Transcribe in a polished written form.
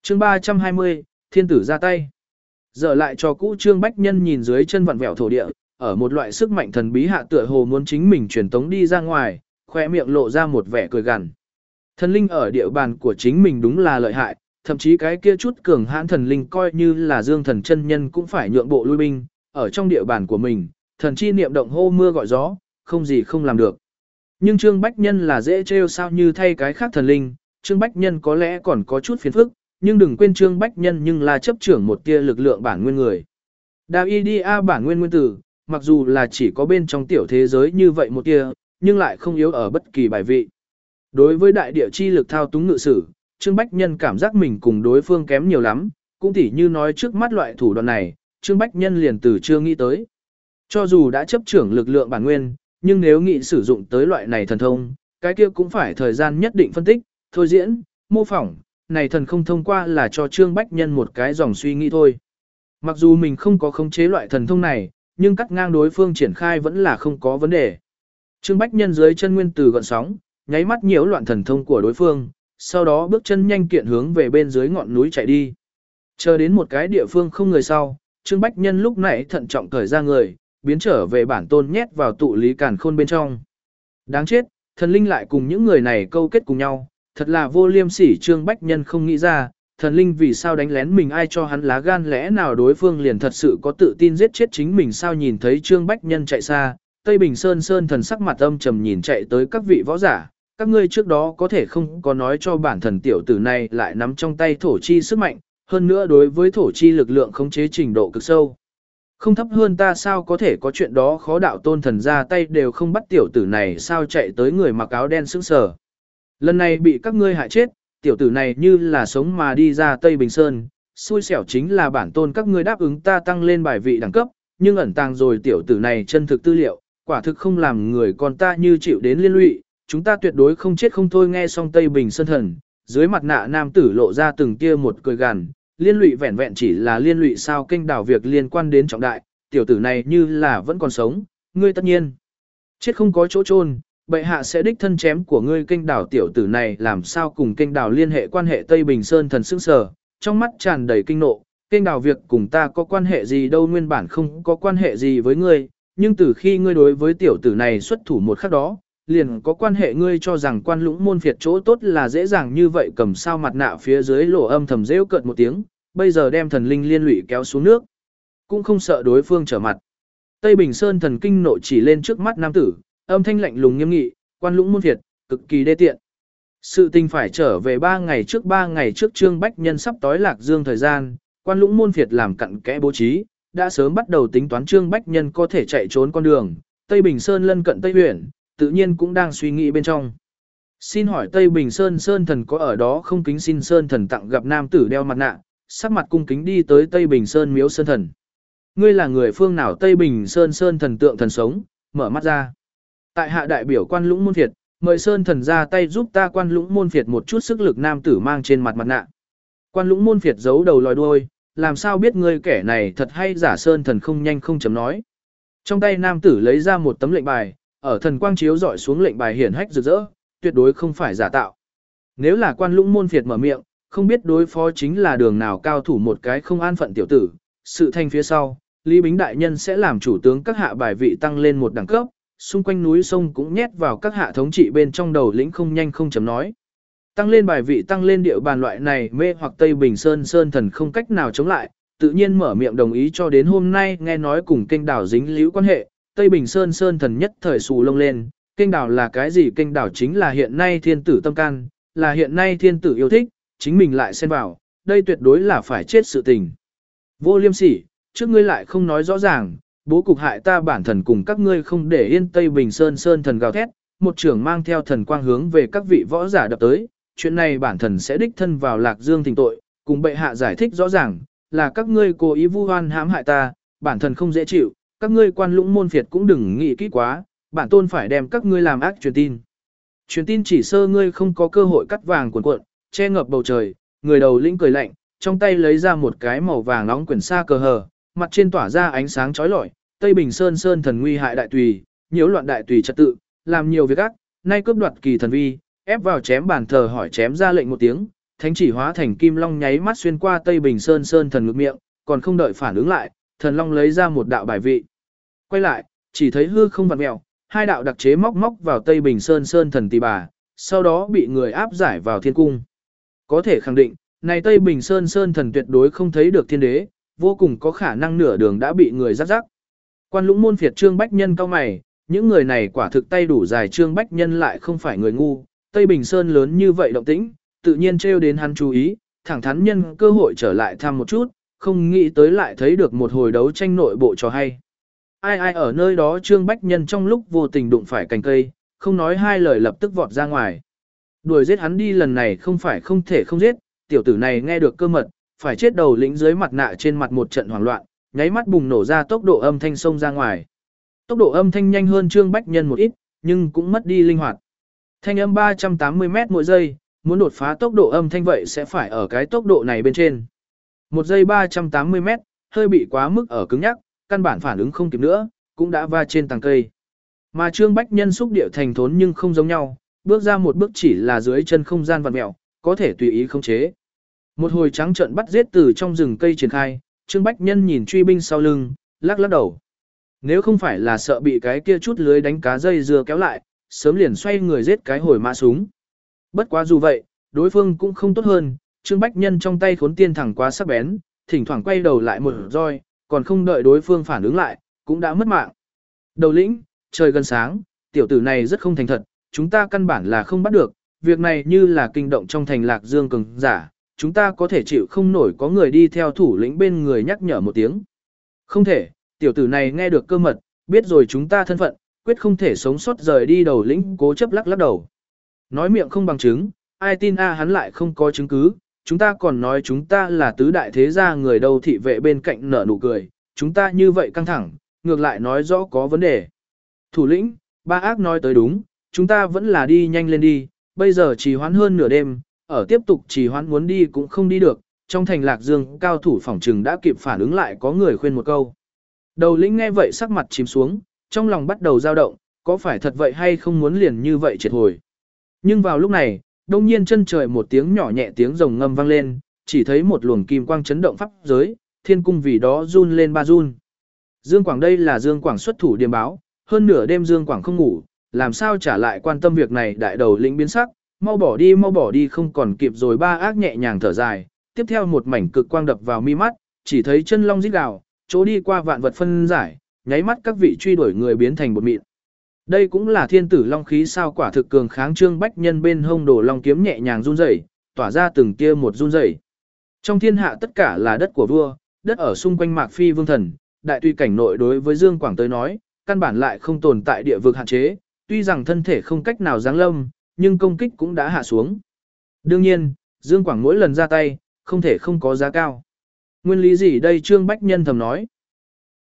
Chương 320, thiên tử ra tay. Dở lại cho cũ Trương Bách Nhân nhìn dưới chân vặn vẹo thổ địa, ở một loại sức mạnh thần bí hạ tựa hồ muốn chính mình truyền tống đi ra ngoài, khoe miệng lộ ra một vẻ cười gằn. Thần linh ở địa bàn của chính mình đúng là lợi hại, thậm chí cái kia chút cường hãn thần linh coi như là Dương Thần chân nhân cũng phải nhượng bộ lui binh, ở trong địa bàn của mình, thần chi niệm động hô mưa gọi gió, không gì không làm được. Nhưng Trương Bách Nhân là dễ trêu sao như thay cái khác thần linh, Trương Bách Nhân có lẽ còn có chút phiền phức, nhưng đừng quên Trương Bách Nhân nhưng là chấp trưởng một tia lực lượng bản nguyên người. Davidia bản nguyên nguyên tử, mặc dù là chỉ có bên trong tiểu thế giới như vậy một tia, nhưng lại không yếu ở bất kỳ bài vị. Đối với đại địa chi lực thao túng ngự sử, Trương Bách Nhân cảm giác mình cùng đối phương kém nhiều lắm, cũng tỉ như nói trước mắt loại thủ đoạn này, Trương Bách Nhân liền từ chưa nghĩ tới. Cho dù đã chấp trưởng lực lượng bản nguyên, nhưng nếu nghĩ sử dụng tới loại này thần thông, cái kia cũng phải thời gian nhất định phân tích, thôi diễn, mô phỏng, này thần không thông qua là cho Trương Bách Nhân một cái dòng suy nghĩ thôi. Mặc dù mình không có khống chế loại thần thông này, nhưng cắt ngang đối phương triển khai vẫn là không có vấn đề. Trương Bách Nhân dưới chân nguyên từ gợn sóng, nháy mắt nhiễu loạn thần thông của đối phương, sau đó bước chân nhanh kiện hướng về bên dưới ngọn núi chạy đi. Chờ đến một cái địa phương không người sau, Trương Bách Nhân lúc nãy thận trọng cởi ra người, biến trở về bản tôn nhét vào tụ lý càn khôn bên trong. Đáng chết, thần linh lại cùng những người này câu kết cùng nhau, thật là vô liêm sỉ. Trương Bách Nhân không nghĩ ra, thần linh vì sao đánh lén mình, ai cho hắn lá gan, lẽ nào đối phương liền thật sự có tự tin giết chết chính mình sao? Nhìn thấy Trương Bách Nhân chạy xa, Tây Bình Sơn Sơn thần sắc mặt âm trầm nhìn chạy tới các vị võ giả, các ngươi trước đó có thể không có nói cho bản thần tiểu tử này lại nắm trong tay thổ chi sức mạnh, hơn nữa đối với thổ chi lực lượng khống chế trình độ cực sâu. Không thấp hơn ta sao có thể có chuyện đó, khó đạo tôn thần ra tay đều không bắt tiểu tử này sao? Chạy tới người mặc áo đen sững sờ. Lần này bị các ngươi hại chết, tiểu tử này như là sống mà đi ra Tây Bình Sơn, xui xẻo chính là bản tôn các ngươi đáp ứng ta tăng lên bài vị đẳng cấp, nhưng ẩn tàng rồi tiểu tử này chân thực tư liệu, quả thực không làm người con ta như chịu đến liên lụy, chúng ta tuyệt đối không chết không thôi. Nghe xong Tây Bình Sơn thần, dưới mặt nạ nam tử lộ ra từng tia một cười gằn, liên lụy vẹn vẹn chỉ là liên lụy sao? Kênh đảo việc liên quan đến trọng đại, tiểu tử này như là vẫn còn sống, ngươi tất nhiên chết không có chỗ chôn, bệ hạ sẽ đích thân chém của ngươi. Kênh đảo tiểu tử này làm sao cùng kênh đảo liên hệ quan hệ? Tây Bình Sơn thần sững sờ, trong mắt tràn đầy kinh nộ, kênh đảo việc cùng ta có quan hệ gì đâu, nguyên bản không có quan hệ gì với ngươi, nhưng từ khi ngươi đối với tiểu tử này xuất thủ một khắc đó, liền có quan hệ. Ngươi cho rằng Quan Lũng môn phiệt chỗ tốt là dễ dàng như vậy cầm sao? Mặt nạ phía dưới lộ âm thầm rêu cợt một tiếng, bây giờ đem thần linh liên lụy kéo xuống nước, cũng không sợ đối phương trở mặt. Tây Bình Sơn thần kinh nộ chỉ lên trước mắt nam tử, âm thanh lạnh lùng nghiêm nghị, Quan Lũng môn phiệt, cực kỳ đê tiện. Sự tình phải trở về 3 ngày trước Trương Bách Nhân sắp tối Lạc Dương thời gian, Quan Lũng môn phiệt làm cặn kẽ bố trí, đã sớm bắt đầu tính toán Trương Bách Nhân có thể chạy trốn con đường. Tây Bình Sơn lân cận Tây huyện, tự nhiên cũng đang suy nghĩ bên trong. Xin hỏi Tây Bình Sơn Sơn thần có ở đó không? Kính xin Sơn thần tặng gặp nam tử đeo mặt nạ, sắc mặt cung kính đi tới Tây Bình Sơn miếu Sơn thần. Ngươi là người phương nào? Tây Bình Sơn Sơn thần tượng thần sống, mở mắt ra. Tại hạ đại biểu Quan Lũng môn phiệt, mời Sơn thần ra tay giúp ta. Quan Lũng môn phiệt một chút sức lực nam tử mang trên mặt nạ. Quan Lũng môn phiệt giấu đầu lòi đuôi, làm sao biết ngươi kẻ này thật hay giả? Sơn thần không nhanh không chậm nói. Trong tay nam tử lấy ra một tấm lệnh bài, ở thần quang chiếu dọi xuống lệnh bài hiển hách rực rỡ, tuyệt đối không phải giả tạo. Nếu là Quan Lũng môn phiệt mở miệng, không biết đối phó chính là đường nào cao thủ một cái không an phận tiểu tử. Sự thành phía sau, Lý Bính đại nhân sẽ làm chủ tướng các hạ bài vị tăng lên một đẳng cấp, xung quanh núi sông cũng nhét vào các hạ thống trị bên trong. Đầu lĩnh không nhanh không chậm nói. Tăng lên bài vị, tăng lên địa bàn loại này mê hoặc Tây Bình Sơn Sơn thần không cách nào chống lại, tự nhiên mở miệng đồng ý. Cho đến hôm nay nghe nói cùng kênh đảo dính líu quan hệ, Tây Bình Sơn Sơn thần nhất thời xù lông lên. Kênh đảo là cái gì? Kênh đảo chính là hiện nay thiên tử tâm can, là hiện nay thiên tử yêu thích, chính mình lại xen vào, đây tuyệt đối là phải chết sự tình. Vô liêm sỉ, trước ngươi lại không nói rõ ràng, bố cục hại ta bản thần cùng các ngươi không để yên. Tây Bình Sơn Sơn thần gào thét, một trưởng mang theo thần quang hướng về các vị võ giả đập tới. Chuyện này bản thần sẽ đích thân vào Lạc Dương thỉnh tội, cùng bệ hạ giải thích rõ ràng, là các ngươi cố ý vu oan hãm hại ta, bản thần không dễ chịu, các ngươi Quan Lũng môn phiệt cũng đừng nghĩ kỹ quá, bản tôn phải đem các ngươi làm ác truyền tin. Truyền tin chỉ sơ ngươi không có cơ hội cắt vàng cuộn cuộn, che ngập bầu trời. Người đầu lĩnh cười lạnh, trong tay lấy ra một cái màu vàng nóng quyển sa cờ hờ, mặt trên tỏa ra ánh sáng chói lọi. Tây Bình Sơn Sơn thần nguy hại đại tùy, nhiễu loạn đại tùy trật tự, làm nhiều việc ác, nay cướp đoạt kỳ thần vi, ép vào chém bàn thờ hỏi chém ra lệnh một tiếng, thánh chỉ hóa thành kim long nháy mắt xuyên qua Tây Bình Sơn Sơn thần ngực miệng, còn không đợi phản ứng lại, thần long lấy ra một đạo bài vị. Quay lại, chỉ thấy hư không vặn mèo, hai đạo đặc chế móc móc vào Tây Bình Sơn Sơn thần tỳ bà, sau đó bị người áp giải vào thiên cung. Có thể khẳng định, này Tây Bình Sơn Sơn thần tuyệt đối không thấy được thiên đế, vô cùng có khả năng nửa đường đã bị người dắt dắt. Quan Lũng môn phiệt Trương Bách Nhân cao mày, những người này quả thực tay đủ dài, Trương Bách Nhân lại không phải người ngu, Tây Bình Sơn lớn như vậy động tĩnh, tự nhiên trêu đến hắn chú ý, thẳng thắn nhân cơ hội trở lại thăm một chút, không nghĩ tới lại thấy được một hồi đấu tranh nội bộ trò hay. Ai ở nơi đó Trương Bách Nhân trong lúc vô tình đụng phải cành cây, không nói hai lời lập tức vọt ra ngoài. Đuổi giết hắn đi lần này không phải không thể không giết, tiểu tử này nghe được cơ mật, phải chết đầu lĩnh dưới mặt nạ trên mặt một trận hoảng loạn, nháy mắt bùng nổ ra tốc độ âm thanh xông ra ngoài. Tốc độ âm thanh nhanh hơn Trương Bách Nhân một ít, nhưng cũng mất đi linh hoạt. Thanh âm 380 m mỗi giây, muốn đột phá tốc độ âm thanh vậy sẽ phải ở cái tốc độ này bên trên. Một giây 380 m, hơi bị quá mức ở cứng nhắc, căn bản phản ứng không kịp nữa, cũng đã va trên tàng cây. Mà Trương Bách Nhân xúc địa thành thốn nhưng không giống nhau, bước ra một bước chỉ là dưới chân không gian vặn mèo, có thể tùy ý khống chế. Một hồi trắng trợn bắt giết từ trong rừng cây triển khai, Trương Bách Nhân nhìn truy binh sau lưng, lắc lắc đầu. Nếu không phải là sợ bị cái kia chút lưới đánh cá dây dưa kéo lại, sớm liền xoay người giết cái hồi mã súng. Bất quá dù vậy, đối phương cũng không tốt hơn, Trương Bách Nhân trong tay khốn tiên thẳng quá sắc bén, thỉnh thoảng quay đầu lại một roi, còn không đợi đối phương phản ứng lại, cũng đã mất mạng. Đầu lĩnh, trời gần sáng, tiểu tử này rất không thành thật, chúng ta căn bản là không bắt được, việc này như là kinh động trong thành Lạc Dương cường giả, chúng ta có thể chịu không nổi có người đi theo thủ lĩnh bên người nhắc nhở một tiếng. Không thể, tiểu tử này nghe được cơ mật, biết rồi chúng ta thân phận, quyết không thể sống sót rời đi, đầu lĩnh cố chấp lắc lắc đầu. Nói miệng không bằng chứng, ai tin hắn lại không có chứng cứ, chúng ta còn nói chúng ta là tứ đại thế gia người đâu, thị vệ bên cạnh nở nụ cười, chúng ta như vậy căng thẳng, ngược lại nói rõ có vấn đề. Thủ lĩnh, ba ác nói tới đúng, chúng ta vẫn là đi nhanh lên đi, bây giờ trì hoãn hơn nửa đêm, ở tiếp tục trì hoãn muốn đi cũng không đi được, trong thành Lạc Dương cao thủ phỏng trừng đã kịp phản ứng lại, có người khuyên một câu. Đầu lĩnh nghe vậy sắc mặt chìm xuống, trong lòng bắt đầu dao động, có phải thật vậy hay không muốn liền như vậy triệt hồi. Nhưng vào lúc này, đông nhiên chân trời một tiếng nhỏ nhẹ tiếng rồng ngâm vang lên, chỉ thấy một luồng kim quang chấn động pháp giới, thiên cung vì đó run lên ba run. Dương Quảng, đây là Dương Quảng xuất thủ điềm báo, hơn nửa đêm Dương Quảng không ngủ, làm sao trả lại quan tâm việc này, đại đầu lĩnh biến sắc, mau bỏ đi không còn kịp rồi, ba ác nhẹ nhàng thở dài, tiếp theo một mảnh cực quang đập vào mi mắt, chỉ thấy chân long rít gào, chỗ đi qua vạn vật phân giải, nháy mắt các vị truy đuổi người biến thành bột mịn. Đây cũng là thiên tử long khí sao, quả thực cường kháng. Trương Bách Nhân bên hông đổ long kiếm nhẹ nhàng run rẩy, tỏa ra từng tia một run rẩy. Trong thiên hạ tất cả là đất của vua, đất ở xung quanh Mạc Phi vương thần, đại tuy cảnh nội đối với Dương Quảng tới nói, căn bản lại không tồn tại địa vực hạn chế, tuy rằng thân thể không cách nào giáng lâm, nhưng công kích cũng đã hạ xuống. Đương nhiên, Dương Quảng mỗi lần ra tay, không thể không có giá cao. Nguyên lý gì đây, Trương Bách Nhân thầm nói.